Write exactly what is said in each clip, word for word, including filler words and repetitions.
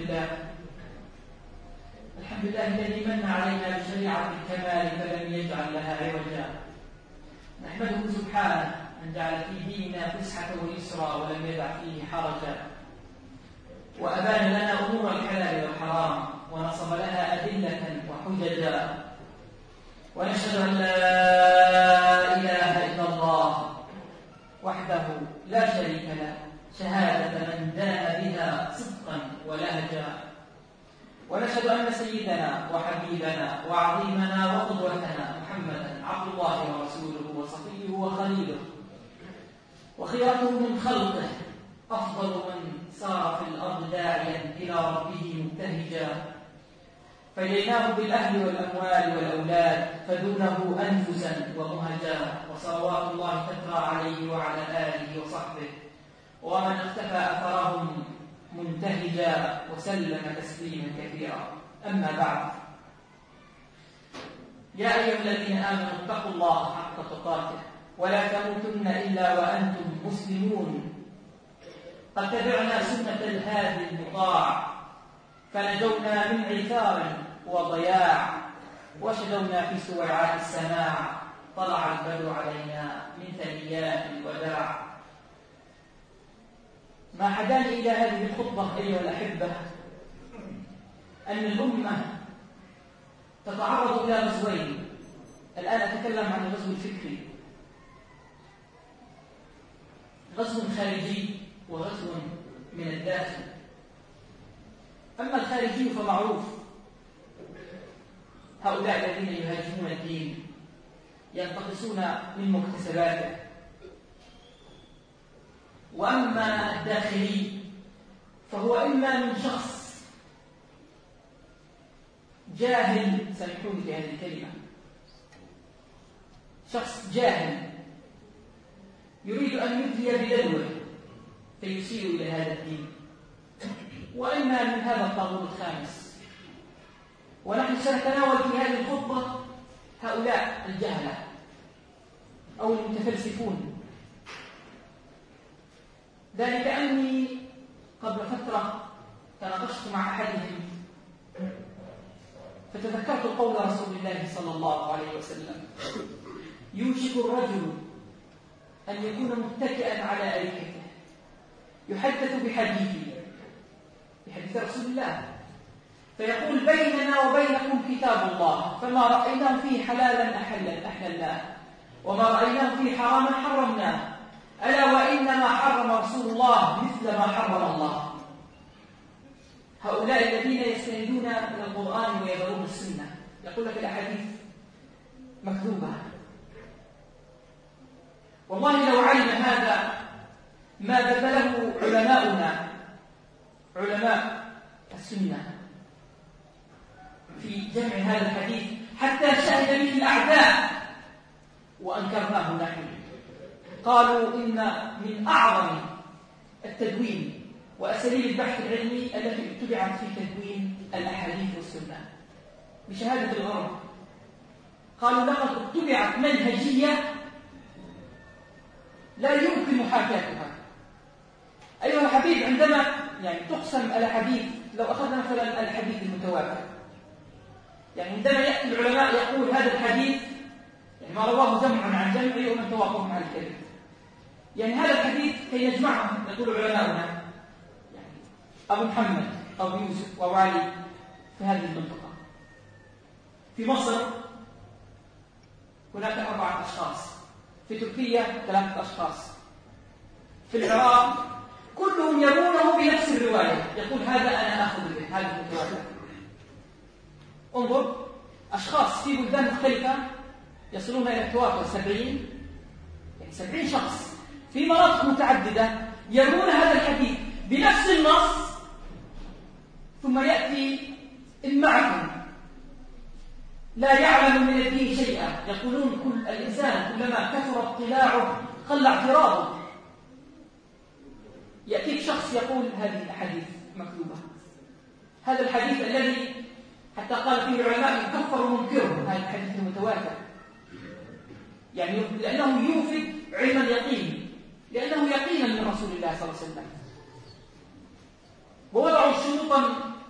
لله الحمد لله الذي من علينا بشريعة الكمال فلم يجعل لها عوجا. نحمده سبحانه أن جعل في ديننا فسحة ويسرا ولم يدع فيه حرجا، وأبان لنا أمور الحلال والحرام ونصب لها أدلة وحججا، ونشهد أن لا إله إلا الله وحده لا شريك له شهادة من دان بها صدقا ولهجا، ونشهد أن سيدنا وحبيبنا وعظيمنا وقدوتنا محمدا عبد الله ورسوله وصفيه وخليله وخيرته من خلقه، أفضل من سار في الأرض داعيا إلى ربه مبتهجا، فديناه بالأهل والأموال والأولاد فدونه أنفسا ومهجا، وصلوات الله تترى عليه وعلى آله وصحبه ومن اختفى أثرهم منتهجا، وسلم تسليما كثيرا. أما بعد، يا أيها الذين آمنوا اتقوا الله حق تقاته ولا تموتن إلا وأنتم مسلمون. قد تبعنا سنة الهادي المطاع فنجونا من عثار وضياع، وشدونا في سويعات السماع طلع البدر علينا من ثنيات الوداع. ما حداني إلى هذه الخطبة أيها الأحبة أن الأمة تتعرض إلى غزوين. الآن أتكلم عن الغزو الفكري، غزو خارجي وغزو من الداخل. أما الخارجي فمعروف، هؤلاء الذين يهاجمون الدين ينتقصون من مكتسباته. وأما الداخلي فهو إما من شخص جاهل، سامحوني في هذه الكلمة، شخص جاهل يريد أن يدلي بدلوه فيسير إلى هذا الدين، وإما من هذا الطاغوت الخامس. ونحن سنتناول في هذه الخطبة هؤلاء الجهلة أو المتفلسفون، ذلك أني قبل فترة تناقشت مع أحدهم فتذكرت قول رسول الله صلى الله عليه وسلم: يوشك الرجل أن يكون متكئا على أريكته يحدث بحديثه، بحديث رسول الله، فيقول: بيننا وبينكم كتاب الله، فما رأيناه فيه حلالا أحللناه وما رأيناه فيه حراما حرمناه، ألا وإنما حرم رسول الله مثل ما حرم الله. هؤلاء الذين يستندون إلى القرآن ويذرون السنة، يقول لك الأحاديث مكذوبة. والله لو علم هذا ما بذله علماؤنا علماء السنة في جمع هذا الحديث حتى شهد به الأعداء وأنكرناه نحن. قالوا إن من أعظم التدوين وأساليب البحث العلمي التي اتبعت في تدوين الأحاديث والسنة بشهادة الغرب، قالوا لقد اتبعت منهجية لا يمكن محاكاتها. أيها الحبيب، عندما يعني تقسم الأحاديث، لو أخذنا مثلا الحديث المتواتر، يعني عندما يأتي العلماء يقول هذا الحديث يعني ما رواه جمع عن جمع ومن توافقهم على الكذب، يعني هذا الحديث كي نجمعهم يقول علماؤنا يعني أبو محمد أو يوسف أو علي في هذه المنطقة. في مصر هناك أربعة أشخاص، في تركيا ثلاثة أشخاص، في العراق كلهم يرونه بنفس الرواية، يقول هذا أنا أخذ به، هذا المتواتر. انظر، أشخاص في بلدان مختلفة يصلون إلى التواتر سبعين، يعني سبعين شخص في مناطق متعددة يرون هذا الحديث بنفس النص، ثم يأتي المعكم لا يعلم من الدين شيئا، يقولون كل الإنسان كلما كثر اطلاعه قل اعتراضه. يأتيك شخص يقول هذه الأحاديث مكذوبة، هذا الحديث الذي حتى قال فيه العلماء يكفر منكره، هذا الحديث المتواتر، يعني لأنه يوفد علم اليقين، لأنه يقينا من رسول الله صلى الله عليه وسلم. ووضعوا شروطا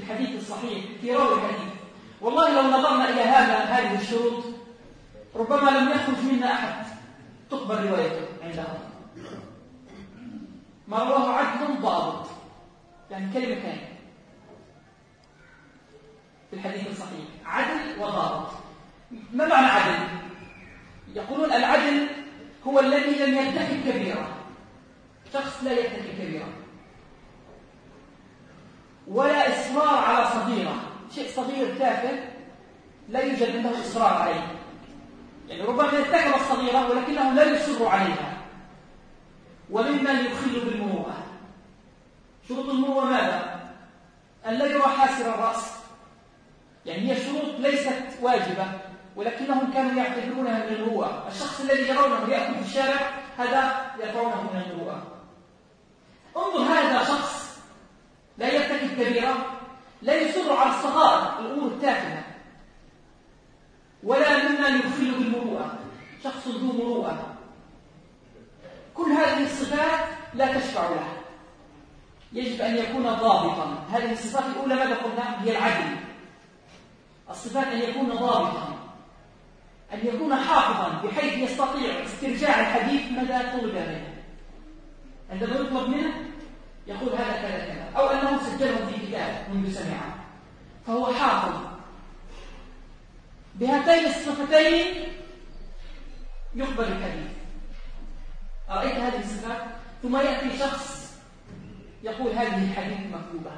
الحديث الصحيح في راوي الحديث، والله لو نظرنا إلى هذا هذه الشروط ربما لم يخرج منا أحد تقبل روايته عندهم. ما رواه عدل ضابط، يعني كلمة كان في الحديث الصحيح عدل وضابط. ما معنى عدل؟ يقولون العدل هو الذي لم يرتكب كبيرة، شخص لا يرتكب كبيرة ولا إصرار على صغيرة، شيء صغير تافه لا يوجد عنده إصرار عليه، يعني ربما يرتكب الصغيرة ولكنه لا يصر عليها، ومما يخل بالمروءة. شروط المروءة ماذا؟ أن لا يرى حاسر الرأس، يعني هي شروط ليست واجبة ولكنهم كانوا يعتبرونها من المروءة. الشخص الذي يرونه يأكل في الشارع هذا يرونه من المروءة. انظر، هذا شخص لا يرتكب كبيرة، لا يصر على الصغائر الأمور التافهة، ولا مما يخل بالمروءة، شخص ذو مروءة. كل هذه الصفات لا تشفع له، يجب أن يكون ضابطا. هذه الصفات الأولى ماذا قلنا؟ هي العدل. الصفات أن يكون ضابطا، أن يكون حافظا بحيث يستطيع استرجاع الحديث مدى طلب منه، عندما يطلب منه يقول هذا كذا كذا، أو أنه سجله في كتاب منذ سمعه فهو حافظ. بهاتين الصفتين يقبل الحديث. أرأيت هذه الصفات؟ ثم يأتي شخص يقول هذه الحديث مكذوبة.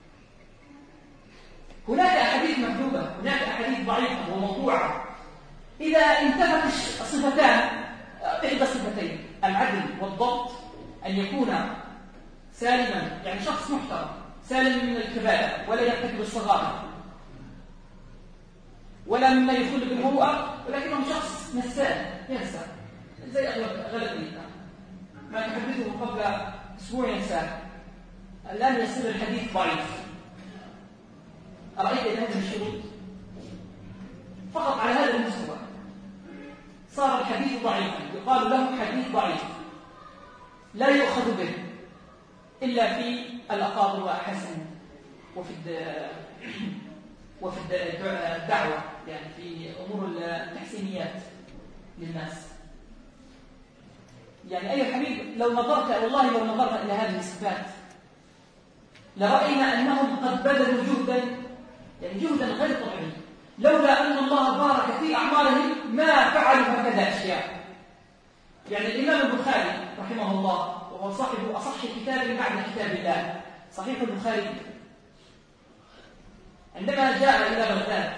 هناك أحاديث مكذوبة، هناك أحاديث ضعيفة وموضوعة. إذا انتفت الصفتان، إحدى الصفتين العدل والضبط، أن يكون سالما، يعني شخص محترم سالم من الكبائر ولا يرتكب الصغائر ولا مما يخل بالمروءة، ولكنه شخص نسان ينسى زي أغلبنا ما تحدثه قبل أسبوع ينسى، الآن يصير الحديث ضعيف. أرأيت هذه الشروط فقط على هذا المستوى صار الحديث ضعيفا، يقال له حديث ضعيف لا يؤخذ به إلا في الأقاضي وأحسن وفي وفي الدعوة، يعني في أمور التحسينيات للناس. يعني أي حبيب، لو نظرت والله لو نظرت إلى هذه الصفات لرأينا أنهم قد بذلوا جهدا، يعني جهدا غير طبيعي. لولا أن الله بارك في أعمالهم ما فعلوا هكذا أشياء. يعني الإمام البخاري رحمه الله وهو صاحب أصح كتاب بعد كتاب الله، صحيح البخاري، عندما جاء إلى بغداد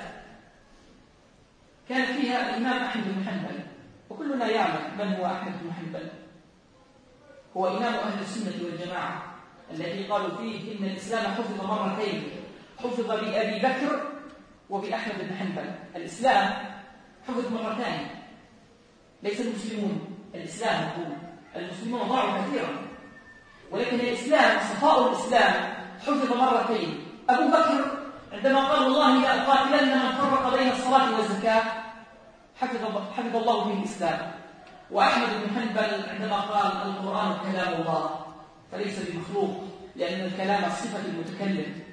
كان فيها الإمام أحمد بن حنبل، وكلنا يعلم من هو أحمد بن حنبل. هو إمام أهل السنة والجماعة الذي قالوا فيه إن الإسلام حفظ مرتين، حفظ بأبي بكر وبأحمد بن حنبل. الإسلام حفظ مرتين، ليس المسلمون، الإسلام هو المسلمون ضاعوا كثيرا، ولكن الإسلام صفاء الإسلام حفظ مرتين. أبو بكر عندما قال والله لأقاتلن من فرق بين الصلاة والزكاة حفظ, حفظ الله به الإسلام. وأحمد بن حنبل عندما قال القرآن كلام الله فليس بمخلوق، لأن الكلام صفة المتكلم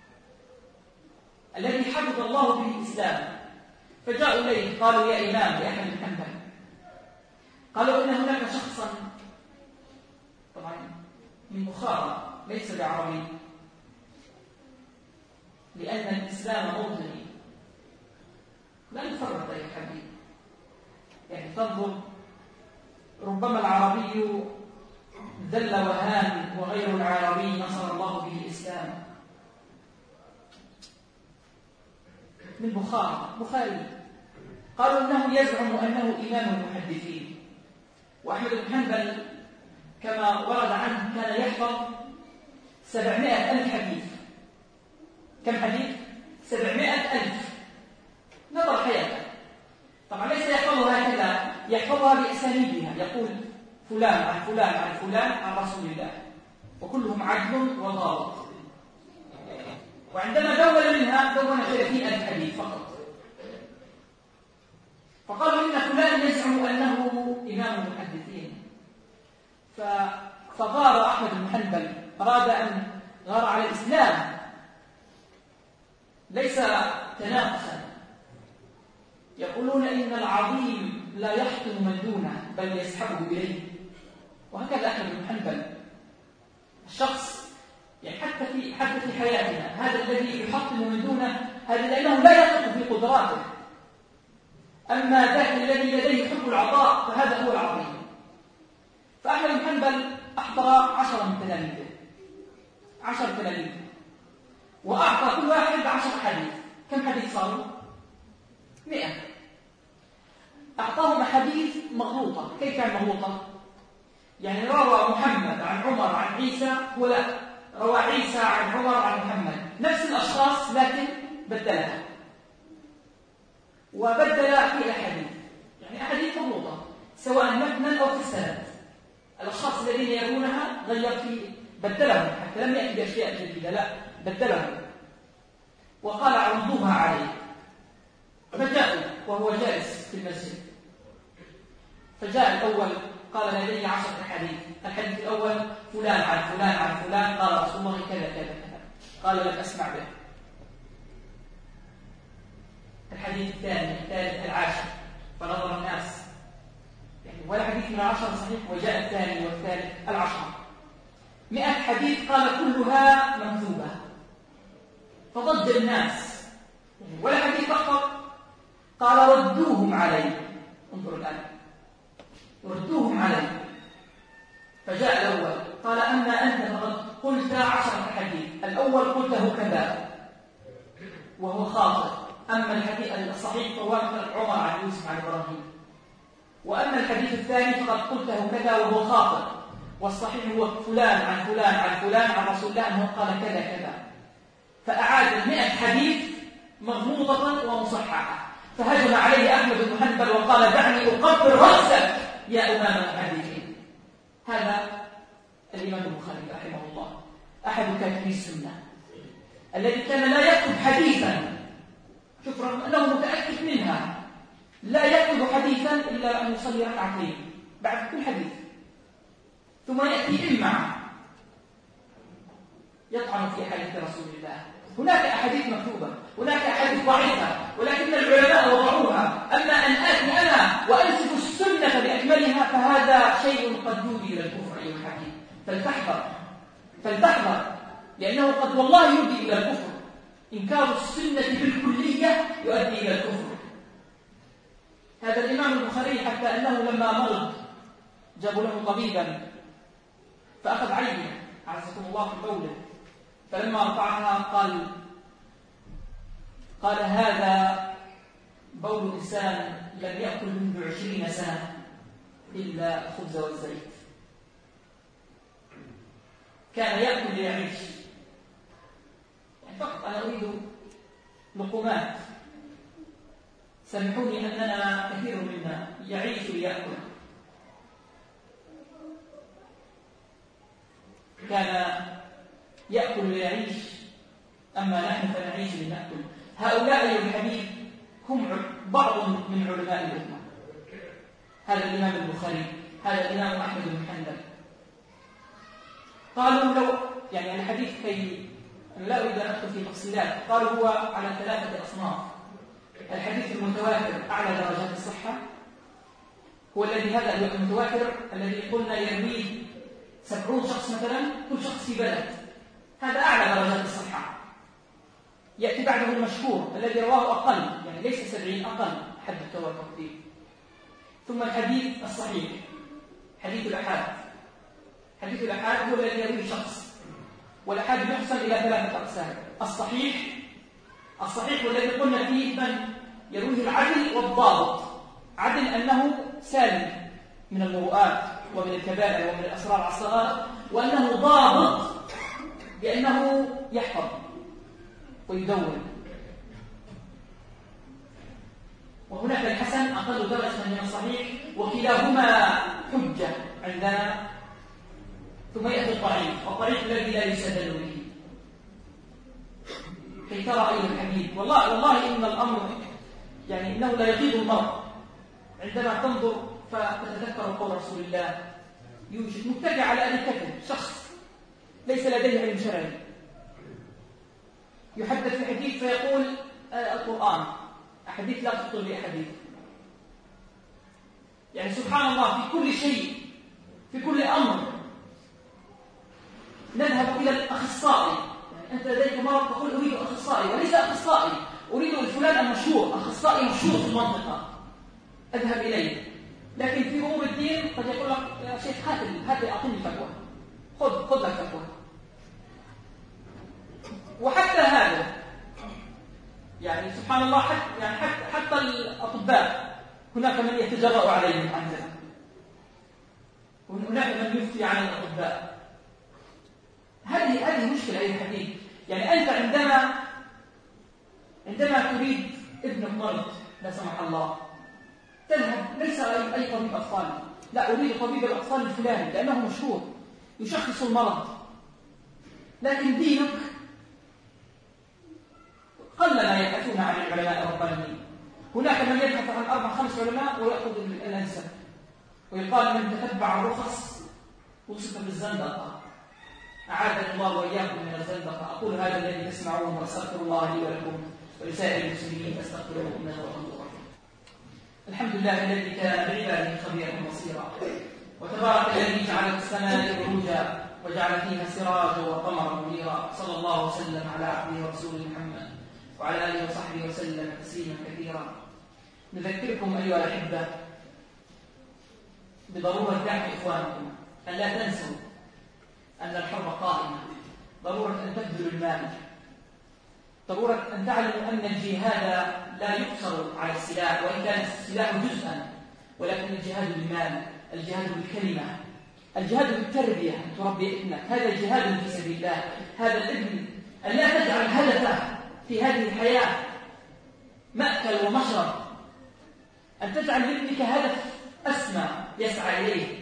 الذي حفظ الله به الإسلام. فجاءوا إليه قالوا يا إمام يا أحمد بن حنبل، قالوا إن هناك شخصا طبعا من بخارى ليس بعربي، لأن الإسلام موطني، لا نفرق يا حبيبي. يعني تنظر ربما العربي ذل وهان وغير العربي نصر الله به الإسلام. من بخارى بخاري قالوا إنه يزعم أنه إمام المحدثين. وأحمد بن حنبل كما ورد عنه كان يحفظ سبعمائة ألف حديث. كم حديث؟ سبعمائة ألف. نظر حياته، طبعا ليس يحفظها هكذا، يحفظها بأسانيدها، يقول فلان عن فلان عن فلان عن رسول الله، وكلهم عدل وضابط. وعندما دون منها دون ثلاثين ألف حديث فقط. فقالوا إن فلان يزعم أنه إمام المحدثين. فغار أحمد بن حنبل، أراد أن غار على الإسلام، ليس تناقصا. يقولون إن العظيم لا يحطم من دونه بل يسحبه إليه، وهكذا أحمد بن حنبل. الشخص يعني حتى في حتى في حياتنا هذا الذي يحطم من دونه هذا لأنه لا يثق في قدراته، أما ذاك الذي لديه حب العطاء فهذا هو العظيم. فأحمد بن حنبل أحضر عشرة من تلاميذه، عشر تلاميذ، وأعطى كل واحد عشر حديث. كم حديث صاروا؟ مئة. أعطاهم حديث مغلوطة. كيف كان مغلوطة؟ يعني روى محمد عن عمر عن عيسى، هو لا روى عيسى عن عمر عن محمد، نفس الأشخاص لكن بدلها، وبدل في أحاديث، يعني أحاديث مغلوطة سواء متنا أو في السند. الأشخاص الذين يرونها غير في بدلهم، حتى لم يأتي بأشياء جديدة، لا بدلهم وقال عرضوها عليه. فجاءوا وهو جالس في المسجد، فجاء الأول قال لدي عشرة أحاديث. الحديث الأول فلان عن فلان عن فلان قال رسول الله كذا كذا كذا، قال لم أسمع به. الحديث الثاني الثالث العاشر، فنظر الناس يعني ولا حديث من العشرة صحيح، وجاء الثاني والثالث العشرة. مئة حديث قال كلها مكذوبة، فضج الناس يعني ولا حديث فقط، قال ردوهم علي. انظروا الآن، ردوهم علي. فجاء الأول قال أما أنت فقد قلت عشرة حديث، الأول قلته كذا وهو خاطئ، أما الحديث الصحيح فهو مثل عمر عن يوسف عن إبراهيم، وأما الحديث الثاني فقد قلته كذا وهو خاطئ، والصحيح هو فلان عن فلان عن فلان عن رسول الله أنه قال كذا كذا. فأعاد المئة حديث مغموضة ومصححة. فهجم عليه أحمد بن حنبل وقال دعني أقبل رأسك يا إمام المحدثين. هذا الإمام البخاري رحمه الله أحد كاتبي السنة الذي كان لا يكتب حديثا، شوف رغم أنه متأكد منها، لا يكتب حديثا إلا أن يصلي ركعتين بعد كل حديث، ثم يأتي إما يطعن في حديث رسول الله. هناك أحاديث مكتوبة، هناك أحاديث ضعيفة، ولكن العلماء وضعوها. أما أن آتي أنا وأنسف السنة بأكملها فهذا شيء قد يودي إلى الكفر أيها الحبيب. فلتحذر فلتحذر، لأنه قد والله يودي إلى الكفر. إنكار السنة بالكلية يؤدي إلى الكفر. هذا الإمام البخاري حتى أنه لما مرض جابوا له طبيبا فأخذ عينه عزكم الله في قوله، فلما رفعها قال قال هذا بول إنسان لم يأكل منذ عشرين سنة إلا الخبز والزيت، كان يأكل ليعيش. يعني فقط أنا أريد لقمات، سامحوني أننا كثير منا يعيش ليأكل. كان يأكل ليعيش، أما نحن فنعيش لنأكل. هؤلاء يا الحبيب هم بعض من علماء الأمة. هذا الإمام البخاري، هذا الإمام أحمد بن حنبل. قالوا لو يعني الحديث كي لا أريد أن أدخل في تفصيلات، قالوا هو على ثلاثة أصناف. الحديث المتواتر أعلى درجات الصحة، هو الذي هذا المتواتر الذي قلنا يرويه سبعون شخص مثلا، كل شخص في بلد، هذا أعلى درجات الصحة. يأتي بعده المشهور الذي رواه أقل، يعني ليس سبعين، أقل حد التواتر فيه. ثم الحديث الصحيح، حديث الأحاد. حديث الأحاد هو الذي يرويه شخص، والأحاد يقسم إلى ثلاثة أقسام. الصحيح الصحيح والذي قلنا فيه من يرويه العدل والضابط. عدل أنه سالم من المروءات ومن الكبائر ومن الأسرار الصغار، وأنه ضابط بأنه يحفظ ويدون. وهناك الحسن أقل درجة من الصحيح، وكلاهما حجة عندنا. ثم يأتي الضعيف، والضعيف الذي لا يستدل به. كي ترى أيها الحبيب، والله والله إن الأمر يعني إنه لا يغيظ المرء عندما تنظر فتتذكر قول رسول الله: يوجد متكئ على أريكته شخص ليس لديه علم شرعي، يحدث في حديث فيقول آه القرآن أحاديث لا تخطر لأحاديث. يعني سبحان الله في كل شيء في كل أمر نذهب إلى الأخصائي. يعني أنت لديك مرض تقول أريد أخصائي، وليس أخصائي أريد الفلان المشهور، أخصائي مشهور في المنطقة أذهب إليه. لكن في أمور الدين قد يقول لك يا شيخ هات هات أعطني فتوى، خذ خذ لك فتوى. وحتى هذا يعني سبحان الله حتى يعني حتى, حتى الأطباء هناك من يتجرأ عليهم عندنا، وهناك من يفتي على الأطباء. هذه هذه مشكلة أيها الحبيب. يعني أنت عندما عندما تريد ابنك مرض لا سمح الله تذهب ليس أي طبيب أطفال، لا أريد طبيب الأطفال الفلاني لأنه مشهور يشخص المرض. لكن دينك قل ما يبحثون عن العلماء الربانيين. هناك من يبحث عن أربع خمس علماء ويأخذ الأنسب، ويقال من تتبع الرخص وصف بالزندقة. أعاذنا الله وإياكم من الزندقة. أقول هذا الذي تسمعون وأستغفر الله لي ولكم ولسائر المسلمين فاستغفروه إنه هو الغفور الرحيم. الحمد لله الذي كان بعباده خبيرا بصيرا، وتبارك الذي جعل السماء بروجا وجعل فيها سراجا وقمرا منيرا. صلى الله وسلم على عبده ورسوله محمد وعلى آله وصحبه وسلم تسليما كثيرا. نذكركم أيها الأحبة بضرورة دعم إخوانكم، أن لا تنسوا أن الحرب قائمة، ضرورة أن تبذلوا المال، ضرورة أن تعلموا أن الجهاد لا يقصر على السلاح، وإن كان السلاح جزءا، ولكن الجهاد بالمال، الجهاد بالكلمة، الجهاد بالتربية، أن تربي ابنك، هذا جهاد في سبيل الله. هذا الابن أن لا تجعل هدفه في هذه الحياة مأكل ومشرب، أن تجعل لابنك هدف أسمى يسعى إليه.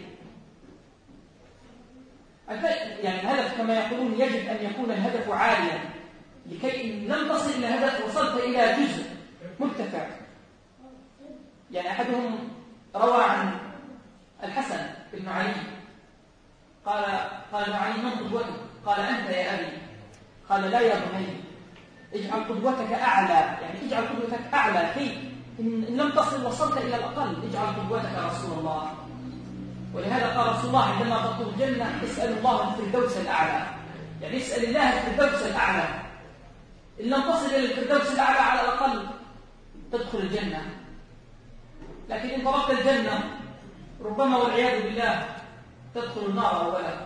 يعني الهدف كما يقولون يجب أن يكون الهدف عاليا، لكي إن لم تصل إلى هدف وصلت إلى جزء مرتفع. يعني أحدهم روى عن الحسن بن علي قال قال ابن علي من قدوتك؟ قال أنت يا أبي. قال لا يا بني، اجعل قدوتك أعلى، يعني اجعل قدوتك أعلى كي إن لم تصل وصلت إلى الأقل اجعل قدوتك رسول الله. ولهذا قال رسول الله عندما تطلب الجنة اسأل الله الفردوس الأعلى، يعني اسأل الله الفردوس الأعلى. إن لم تصل إلى الفردوس الأعلى على الأقل تدخل الجنة. لكن إن طلبت الجنة ربما والعياذ بالله تدخل النار أولا.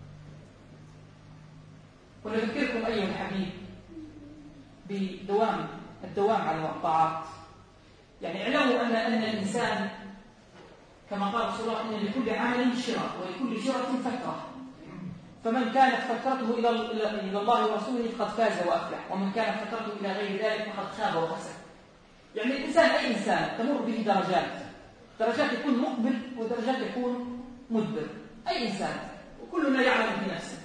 ونذكركم أيها الحبيب بدوام الدوام على الطاعات. يعني اعلموا أن أن الإنسان كما قال رسول الله إن لكل عمل شرة ولكل شرة فترة، فمن كانت فترته إلى إلى الله ورسوله فقد فاز وأفلح، ومن كانت فترته إلى غير ذلك فقد خاب وخسر. يعني الإنسان أي إنسان تمر به درجات، درجات يكون مقبل ودرجات يكون مدبر، أي إنسان، وكلنا يعلم في نفسه.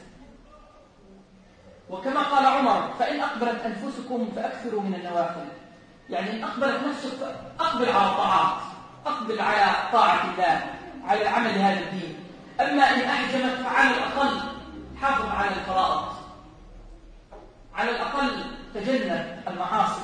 وكما قال عمر فإن أقبلت أنفسكم فأكثروا من النوافل. يعني إن أقبلت نفسك أقبل على الطاعات، أقبل على طاعة الله، على العمل لهذا الدين. أما إن أحجمت فعلى الأقل حافظ على الفرائض، على الأقل تجنب المعاصي.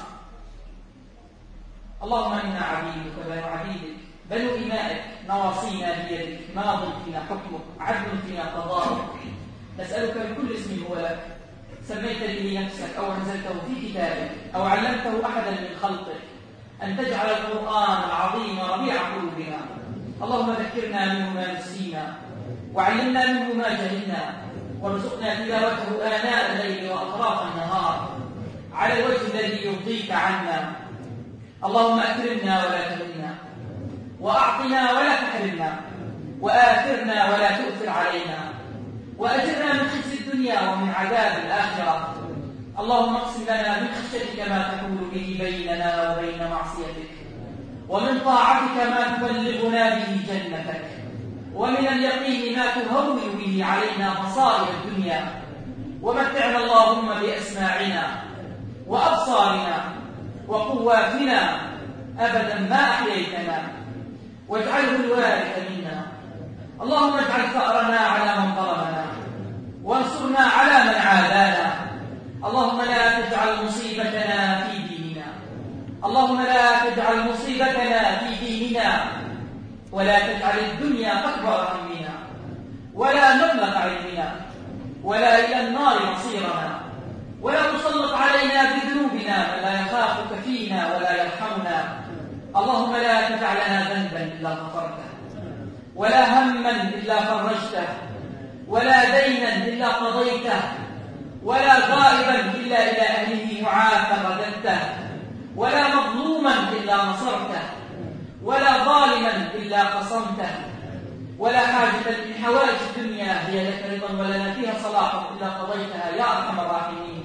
اللهم إنا عبيدك بنو عبيدك بنو إمائك نواصينا بيدك ماض فينا حكمك عدل فينا قضاؤك. نسألك بكل اسم هو لك سميت به نفسك أو أنزلته في كتابك أو علمته أحدا من خلقك أن تجعل القرآن العظيم ربيع قلوبنا. اللهم ذكرنا منه ما نسينا وعلمنا منه ما جهلنا، وارزقنا تلاوته آناء الليل وأطراف النهار على الوجه الذي يرضيك عنا. اللهم أكرمنا ولا تهنا، وأعطنا ولا تحرمنا، وآثرنا ولا تؤثر علينا، وأجرنا من خزي الدنيا ومن عذاب الآخرة. اللهم اقسم لنا من خشيتك ما تحول به بيننا وبين معصيتك، ومن طاعتك ما تبلغنا به جنتك، ومن اليقين ما تهون به علينا مصائب الدنيا. ومتعنا اللهم بأسماعنا وأبصارنا وقواتنا أبدا ما أحييتنا، واجعله الوارث منا. اللهم اجعل ثأرنا على من ظلمنا، وانصرنا على من عادانا. اللهم لا تجعل تجعل مصيبتنا في ديننا اللهم لا تجعل مصيبتنا في ديننا ولا تجعل الدنيا أكبر همنا ولا مبلغ علمنا ولا إلى النار مصيرنا ولا تسلط علينا بذنوبنا من لا يخافك فينا ولا يرحمنا اللهم لا تدع لنا ذنبا إلا غفرته ولا هما إلا فرجته ولا دينا إلا قضيته ولا غائبا إلا إلى أهله معافى رددته ولا مظلوما إلا نصرته ولا ظالما إلا قصمته ولا حاجة من حوائج الدنيا هي لك رضا ولنا فيها صلاح إلا قضيتها يا أرحم الراحمين